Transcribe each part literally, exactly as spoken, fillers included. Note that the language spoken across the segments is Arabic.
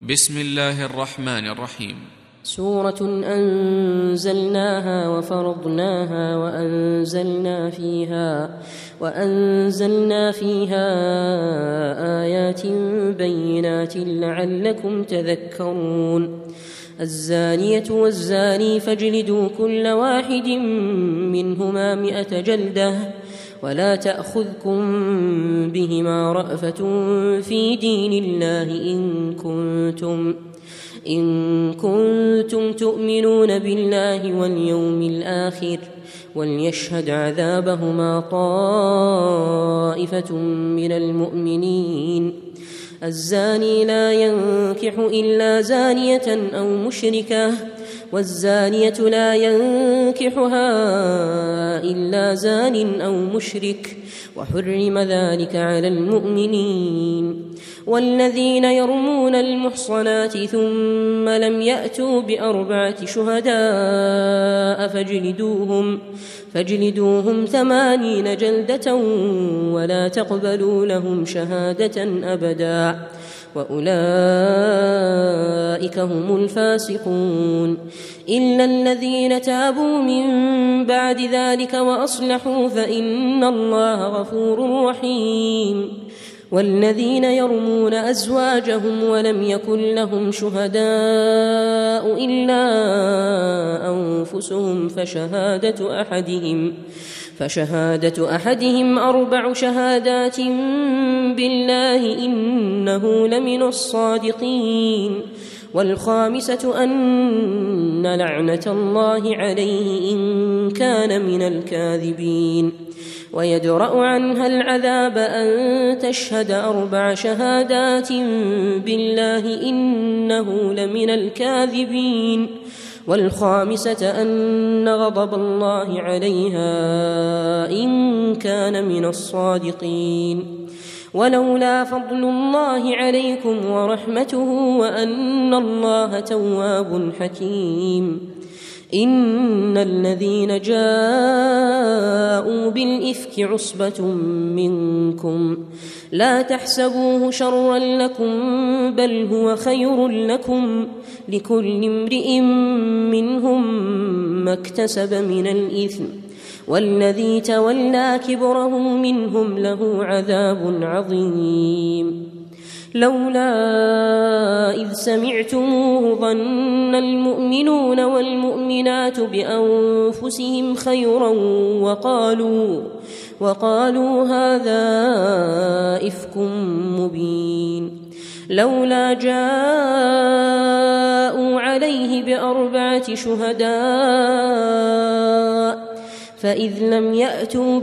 بسم الله الرحمن الرحيم. سورة أنزلناها وفرضناها وأنزلنا فيها وأنزلنا فيها آيات بينات لعلكم تذكرون. الزانية والزاني فاجلدوا كل واحد منهما مئة جلدة ولا تأخذكم بهما رأفة في دين الله إن كنتم إن كنتم تؤمنون بالله واليوم الآخر وليشهد عذابهما طائفة من المؤمنين. الزاني لا ينكح إلا زانية أو مشركة والزانية لا ينكحها إلا زان أو مشرك وحرم ذلك على المؤمنين. والذين يرمون المحصنات ثم لم يأتوا بأربعة شهداء فاجلدوهم فاجلدوهم ثمانين جلدة ولا تقبلوا لهم شهادة أبدا وأولئك هم الفاسقون. إلا الذين تابوا من بعد ذلك وأصلحوا فإن الله غفور رحيم. والذين يرمون أزواجهم ولم يكن لهم شهداء إلا أنفسهم فشهادة أحدهم فشهادة أحدهم أربع شهادات بالله إنه لمن الصادقين. والخامسة أن لعنة الله عليه إن كان من الكاذبين. ويدرأ عنها العذاب أن تشهد أربع شهادات بالله إنه لمن الكاذبين. والخامسة أن غضب الله عليها إن كان من الصادقين. ولولا فضل الله عليكم ورحمته وأن الله تواب حكيم. إن الذين جاءوا بالإفك عصبة منكم لا تحسبوه شرا لكم بل هو خير لكم لكل امرئ منهم ما اكتسب من الإثم والذي تولى كبره منهم له عذاب عظيم. لولا إذ سمعتموه ظن المؤمنون والمؤمنات بأنفسهم خيرا وقالوا وقالوا هذا إفك مبين. لولا جاءوا عليه بأربعة شهداء فإذ لم يأتوا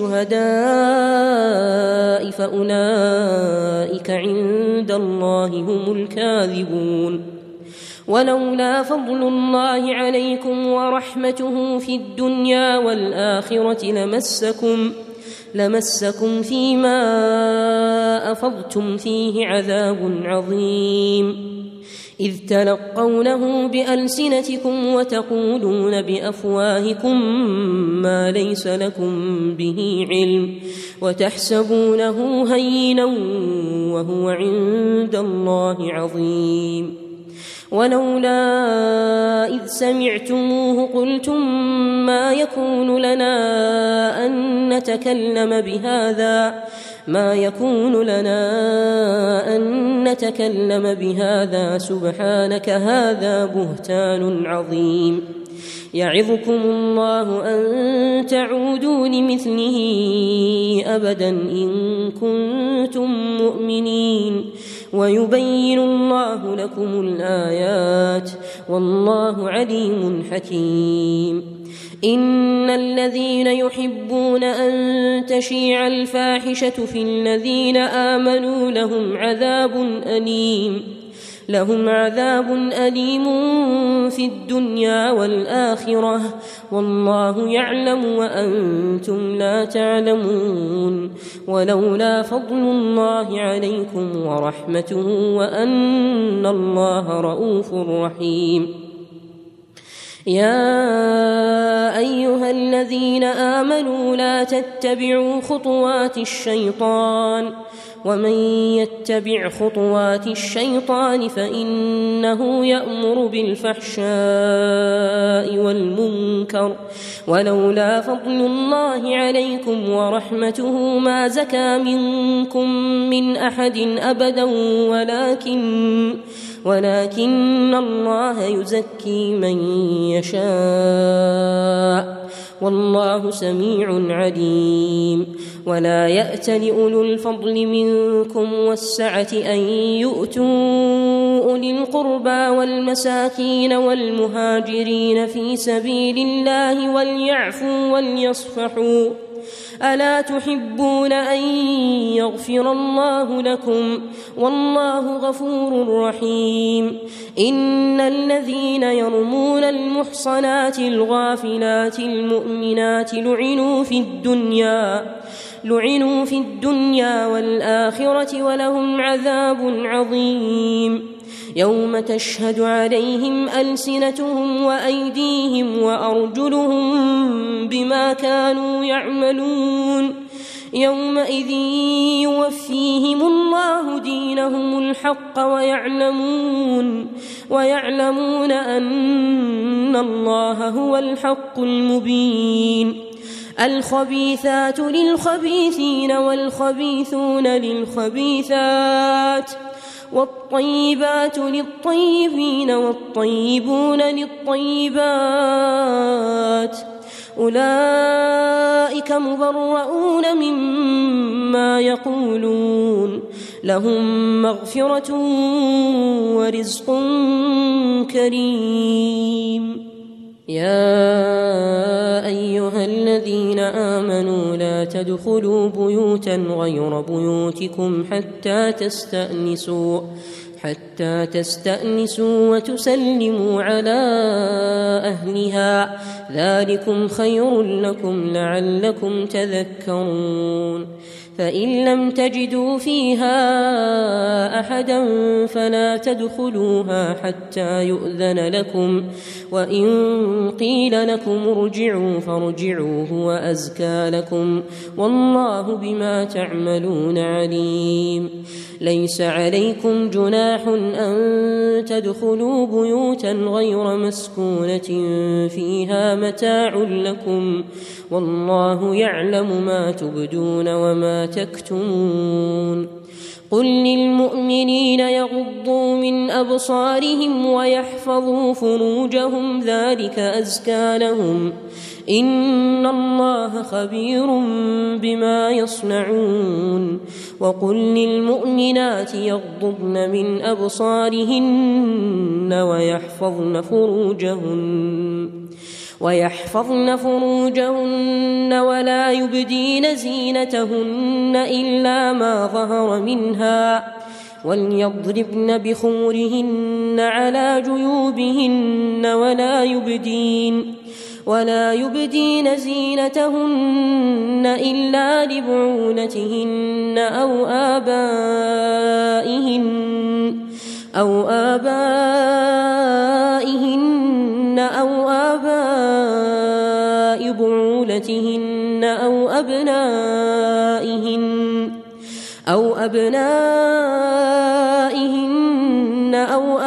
بالشهداء فأولئك عند الله هم الكاذبون. ولولا فضل الله عليكم ورحمته في الدنيا والآخرة لمسكم لمسكم فيما أفضتم فيه عذاب عظيم. إذ تلقونه بألسنتكم وتقولون بأفواهكم ما ليس لكم به علم وتحسبونه هينا وهو عند الله عظيم. ولولا إذ سمعتموه قلتم ما يكون لنا أن نتكلم بهذا ما يكون لنا أن نتكلم بهذا سبحانك هذا بهتان عظيم. يعظكم الله أن تعودوا لمثله أبدا إن كنتم مؤمنين ويبين الله لكم الآيات والله عليم حكيم. إن الذين يحبون أن تشيع الفاحشة في الذين آمنوا لهم عذاب أليم لهم عذاب أليم في الدنيا والآخرة والله يعلم وأنتم لا تعلمون. ولولا فضل الله عليكم ورحمته وأن الله رؤوف رحيم. يا أيها الذين آمنوا لا تتبعوا خطوات الشيطان ومن يتبع خطوات الشيطان فإنه يأمر بالفحشاء والمنكر ولولا فضل الله عليكم ورحمته ما زكى منكم من أحد أبدا ولكن ولكن الله يزكي من يشاء والله سميع عليم. ولا يأت لأولو الفضل منكم والسعة أن يؤتوا أولي القربى والمساكين والمهاجرين في سبيل الله وليعفوا وليصفحوا ألا تحبون أن يغفر الله لكم والله غفور رحيم. إن الذين يرمون المحصنات الغافلات المؤمنات لعنوا في الدنيا لعنوا في الدنيا والآخرة ولهم عذاب عظيم يوم تشهد عليهم ألسنتهم وأيديهم وأرجلهم بما كانوا يعملون يومئذ يوفيهم الله دينهم الحق ويعلمون ويعلمون أن الله هو الحق المبين. الخبيثات للخبيثين والخبيثون للخبيثات والطيبات للطيبين والطيبون للطيبات أولئك مبرؤون مما يقولون لهم مغفرة ورزق كريم. يا أيها الذين آمنوا لا تدخلوا بيوتا غير بيوتكم حتى تستأنسوا حتى تستأنسوا وتسلموا على أهلها ذلكم خير لكم لعلكم تذكرون. فإن لم تجدوا فيها أحدا فلا تدخلوها حتى يؤذن لكم وإن قيل لكم ارجعوا فارجعوا هو أزكى لكم والله بما تعملون عليم. ليس عليكم جناح أن تدخلوا بيوتا غير مسكونة فيها متاع لكم والله يعلم ما تبدون وما تكتمون. قل للمؤمنين يغضوا من أبصارهم ويحفظوا فروجهم ذلك أزكى لهم إن الله خبير بما يصنعون. وقل للمؤمنات يغضضن من أبصارهن ويحفظن فروجهن ويحفظن فروجهن ولا يبدين زينتهن إلا ما ظهر منها وليضربن بخمرهن على جيوبهن ولا يبدين ولا يبدين زينتهن إلا لبعولتهن أو آبائهن أو آبائهن أو آباء بعولتهن أو أبنائهن أو أبنائهن أو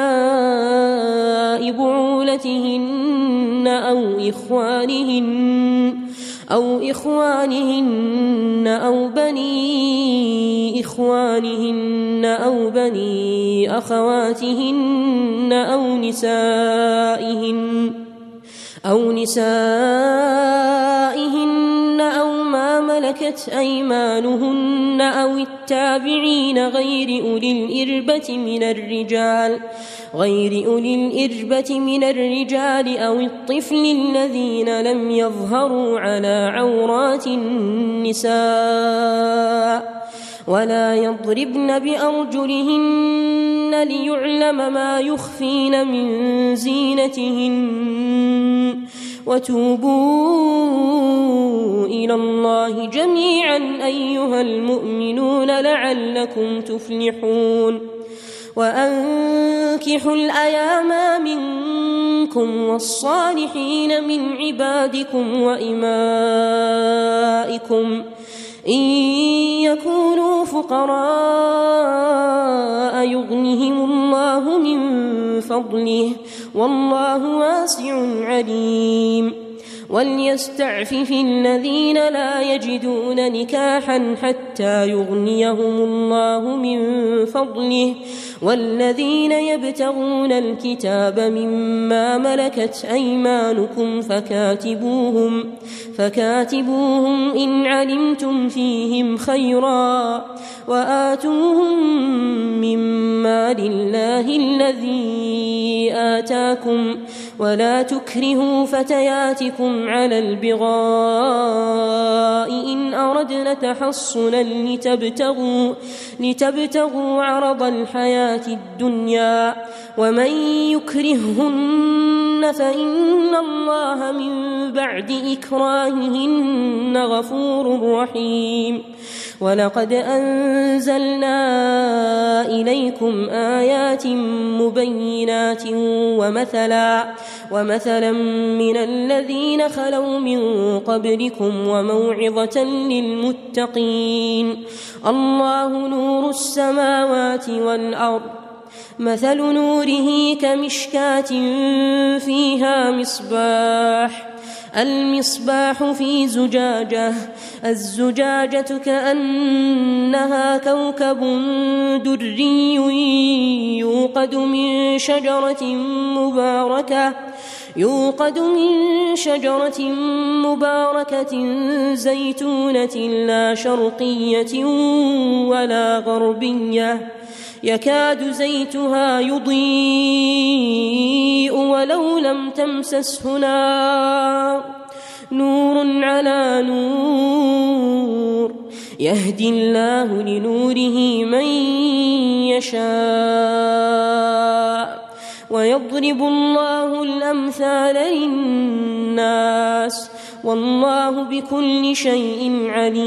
أبناء بعولتهن أو إخوانهن أو إخوانهن أو بني إخوانهن أو بني أخواتهن أو نسائهن أو نسائهن أو ما ملكت أيمانهن أو التابعين غير أولي الإربة من الرجال غير أولي الإربة من الرجال أو الطفل الذين لم يظهروا على عورات النساء ولا يضربن بأرجلهن ليعلم ما يخفين من زينتهن وتوبوا إلى الله جميعا أيها المؤمنون لعلكم تفلحون. وأنكحوا الأيام منكم منكم والصالحين من عبادكم وإمائكم إن يكونوا فقراء يغنهم الله من فضله والله واسع عليم وليستعفف الذين لا يجدون نكاحا حتى يغنيهم الله من فضله والذين يبتغون الكتاب مما ملكت أيمانكم فكاتبوهم فكاتبوهم إن علمتم فيهم خيرا وآتوهم مما لله الذي آتاكم ولا تكرهوا فتياتكم على البغاء إن أردنا تحصنا لتبتغوا, لتبتغوا عرض الحياة الدنيا ومن يكرههن فإن الله من بعد إكراههن غفور رحيم ولقد أنزلنا إليكم آيات مبينات ومثلا ومثلا من الذين خلوا من قبلكم وموعظة للمتقين الله نور السماوات والأرض مثل نوره كمشكاة فيها مصباح المصباح في زجاجة الزجاجة كأنها كوكب دري يوقد من شجرة مباركة يوقد من شجرة مباركة زيتونة لا شرقية ولا غربية يكاد زيتها يضيء ولو لم تمسسه نار نور على نور يهدي الله لنوره من يشاء ويضرب الله الأمثال للناس والله بكل شيء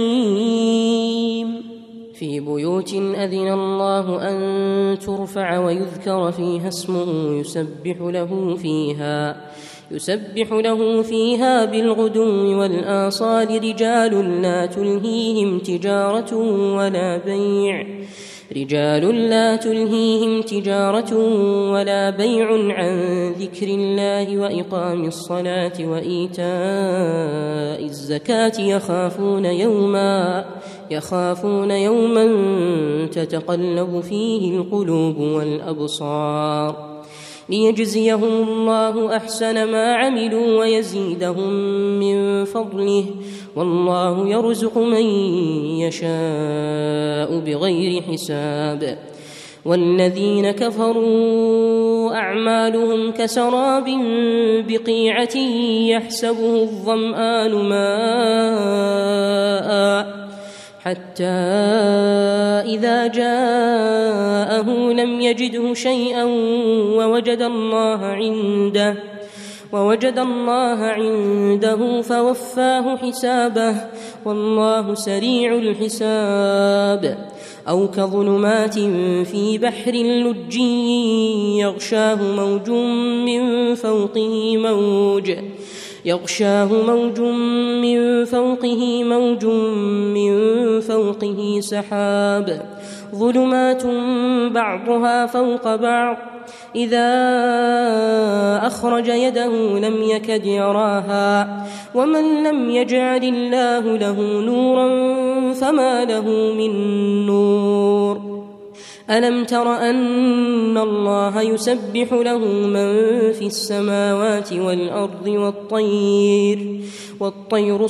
عليم في بيوت أذن الله أن ترفع ويذكر فيها اسمه يسبح له فيها يسبح له فيها بالغدو والآصال رجال لا تلهيهم تجارة ولا بيع رجال لا تلهيهم تجارة ولا بيع عن ذكر الله وإقام الصلاة وإيتاء الزكاة يخافون يوما يخافون يوما تتقلب فيه القلوب والأبصار ليجزيهم الله أحسن ما عملوا ويزيدهم من فضله والله يرزق من يشاء بغير حساب والذين كفروا أعمالهم كسراب بقيعة يحسبه الظمآن ماء حتى إذا جاءه لم يجده شيئا ووجد الله عنده ووجد الله عنده فوفاه حسابه والله سريع الحساب أو كظلمات في بحر لجي يغشاه موج من فوقه موج يغشاه موج من فوقه موج من فوقه سحاب ظلمات بعضها فوق بعض إذا أخرج يده لم يكد يراها ومن لم يجعل الله له نورا فما له من نور ألم تر أن الله يسبح له من في السماوات والأرض والطير والطير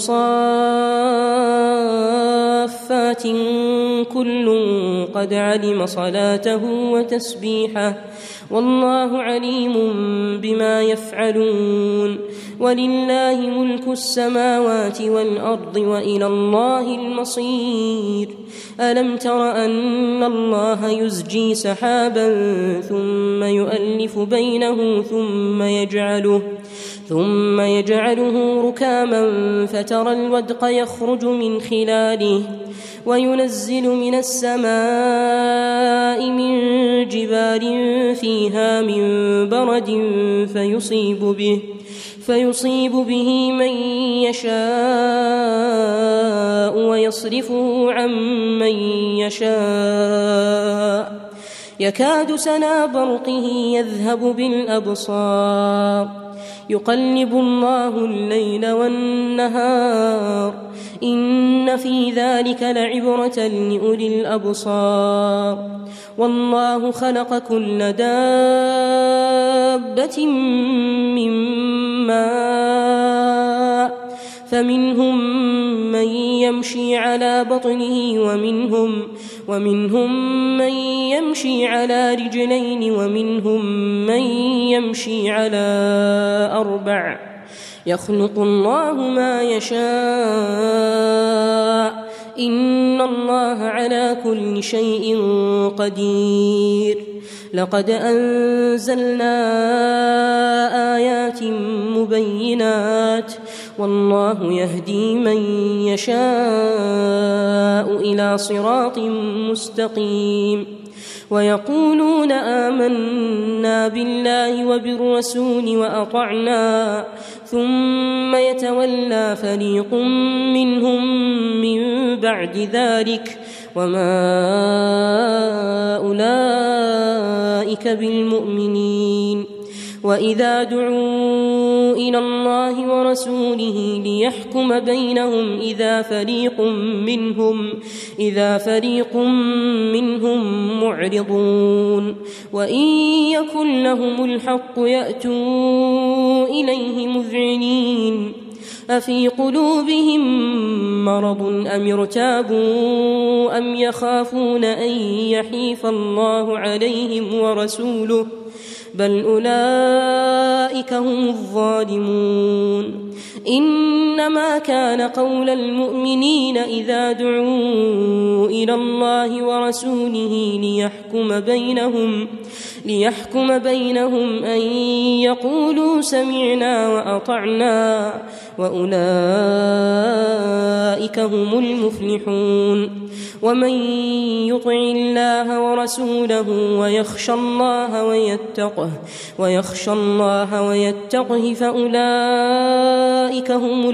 صافات كل قد علم صلاته وتسبيحه والله عليم بما يفعلون ولله ملك السماوات والأرض وإلى الله المصير ألم تر أن الله يزجي سحابا ثم يؤلف بينه ثم يجعله ثم يجعله ركاما فترى الودق يخرج من خلاله وينزل من السماء من جبال فيها من برد فيصيب به فيصيب به من يشاء ويصرفه عن من يشاء يكاد سنا برقه يذهب بالأبصار يقلب الله الليل والنهار إن في ذلك لعبرة لأولي الأبصار والله خلق كل دابة من ماء فمنهم من يمشي على بطنه ومنهم ومنهم من يمشي على رجلين ومنهم من يمشي على أربع يخلق الله ما يشاء إن الله على كل شيء قدير لقد أنزلنا آيات مبينات والله يهدي من يشاء إلى صراط مستقيم ويقولون آمنا بالله وبالرسول وأطعنا ثم يتولى فريق منهم من بعد ذلك وما أولئك بالمؤمنين وإذا دعوا إلى الله ورسوله ليحكم بينهم إذا فريق منهم إذا فريق منهم معرضون وإن يكن لهم الحق يأتوا إليه مذعنين أفي قلوبهم مرض أم ارتابوا أم يخافون أن يحيف الله عليهم ورسوله بل أولئك هم الظالمون إنما كان قول المؤمنين إذا دعوا إلى الله ورسوله ليحكم بينهم ليحكم بينهم أن يقولوا سمعنا وأطعنا وأولئك هم المفلحون ومن يطع الله ورسوله ويخشى الله ويتقه ويخشى الله ويتقه فأولئك هم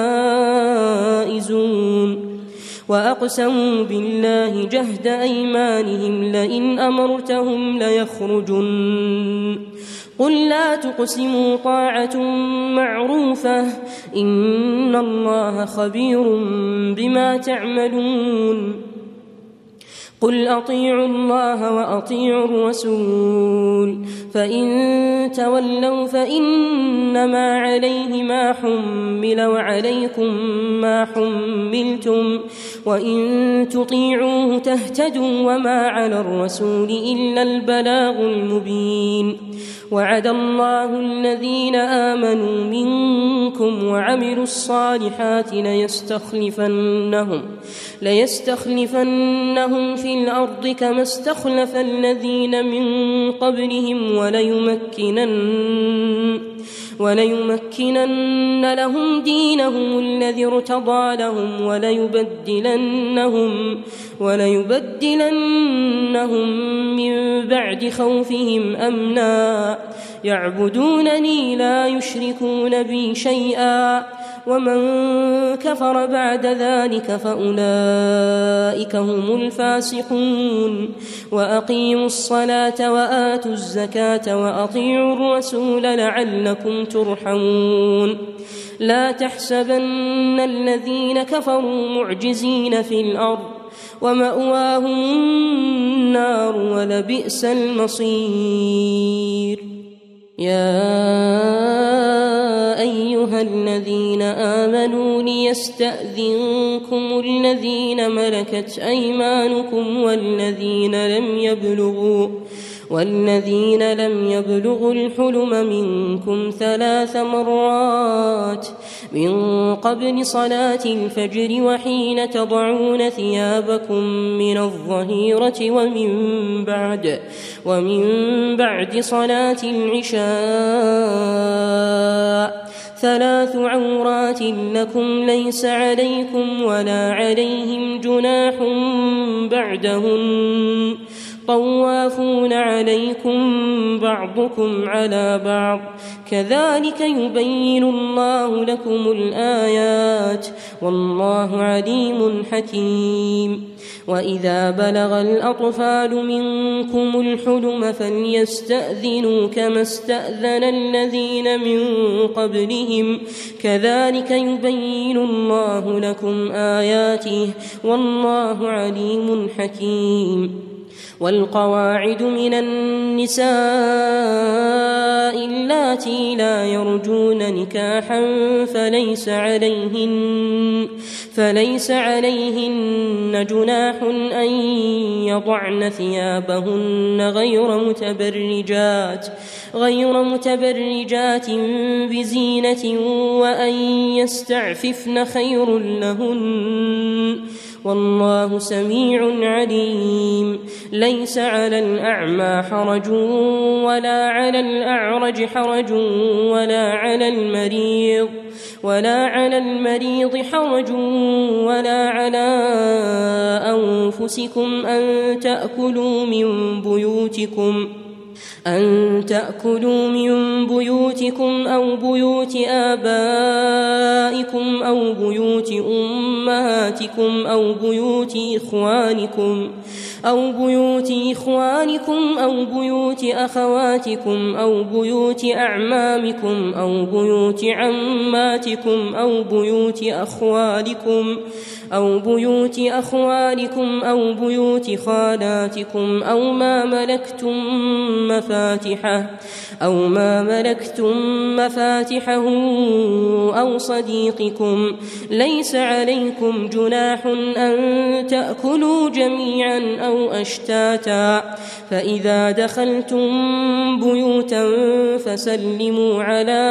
الفائزون وأقسموا بالله جهد أيمانهم لئن أمرتهم ليخرجن قل لا تقسموا طاعة معروفة إن الله خبير بما تعملون قل أطيعوا الله وأطيعوا الرسول فإن تولوا فإنما عليه ما حمل وعليكم ما حملتم وإن تطيعوه تهتدوا وما على الرسول إلا البلاغ المبين وعد الله الذين آمنوا منكم وعملوا الصالحات ليستخلفنهم ليستخلفنهم في الأرض كما استخلف الذين من قبلهم وليمكنن وليمكنن لهم دينهم الذي ارتضى لهم وليبدلنهم وليبدلنهم من بعد خوفهم أمنا يعبدونني لا يشركون بي شيئا ومن كفر بعد ذلك فأولئك هم الفاسقون وأقيموا الصلاة وآتوا الزكاة وأطيعوا الرسول لعلكم ترحمون لا تحسبن الذين كفروا معجزين في الأرض ومأواهم النار ولبئس المصير يا أيها الذين آمنوا ليستأذنكم الذين ملكت أيمانكم والذين لم يبلغوا والذين لم يبلغوا الحلم منكم ثلاث مرات من قبل صلاة الفجر وحين تضعون ثيابكم من الظهيرة ومن بعد ومن بعد صلاة العشاء ثلاث عورات لكم ليس عليكم ولا عليهم جناح بعدهن طوافون عليكم بعضكم على بعض كذلك يبين الله لكم الآيات والله عليم حكيم. وإذا بلغ الأطفال منكم الحلم فليستأذنوا كما استأذن الذين من قبلهم كذلك يبين الله لكم آياته والله عليم حكيم. والقواعد من النساء اللاتي لا يرجون نكاحا فليس عليهن فليس عليهن جناح أن يضعن ثيابهن غير متبرجات غير متبرجات بزينة وأن يستعففن خير لهن والله سميع عليم. ليس على الأعمى حرج ولا على الأعرج حرج ولا على المريض ولا على المريض حرج ولا على أنفسكم أن تأكلوا من بيوتكم أن تأكلوا من بيوتكم أو بيوت آبائكم أو بيوت أمهاتكم أو بيوت إخوانكم أو بيوت إخوانكم أو بيوت أخواتكم أو بيوت أعمامكم أو بيوت عماتكم أو بيوت أخوالكم أو بيوت أخوالكم أو بيوت خالاتكم أو ما ملكتم مفاتحه أو ما ملكتم مفاتحه أو صديقكم ليس عليكم جناح أن تأكلوا جميعا أو أشتاتا فإذا دخلتم بيوتا فسلموا على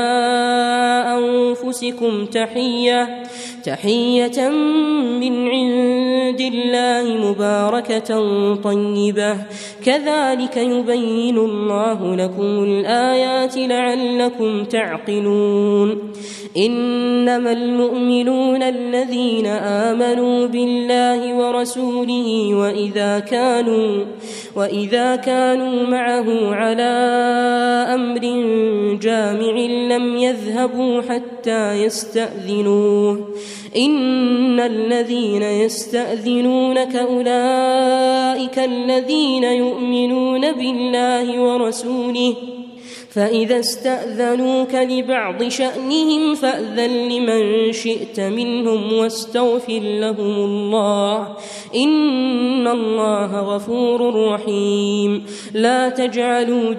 أنفسكم تحية تحية من عند الله مباركة طيبة كذلك يبين الله لكم الآيات لعلكم تعقلون. إنما المؤمنون الذين آمنوا بالله ورسوله وإذا كانوا وإذا كانوا معه على أمر جامع لم يذهبوا حتى يستأذنوه إن الذين يستأذنونك أولئك الذين يؤمنون بالله ورسوله فإذا استأذنوك لبعض شأنهم فأذن لمن شئت منهم واستغفر لهم الله إن الله غفور رحيم. لا تجعلوا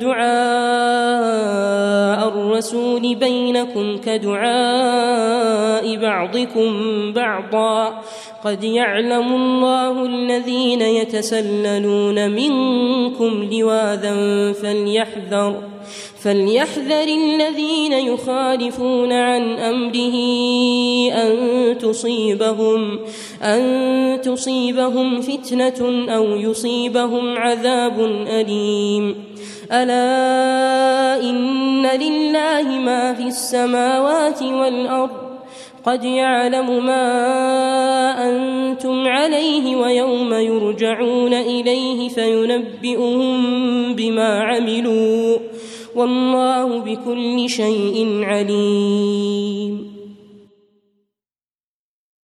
دعاء الرسول بينكم كدعاء بعضكم بعضا قد يعلم الله الذين يتسللون منكم لواذا فليحذر فليحذر الذين يخالفون عن أمره أن تصيبهم أن تصيبهم فتنة أو يصيبهم عذاب أليم. ألا إن لله ما في السماوات والأرض قد يعلم ما أنتم عليه ويوم يرجعون إليه فينبئهم بما عملوا والله بكل شيء عليم.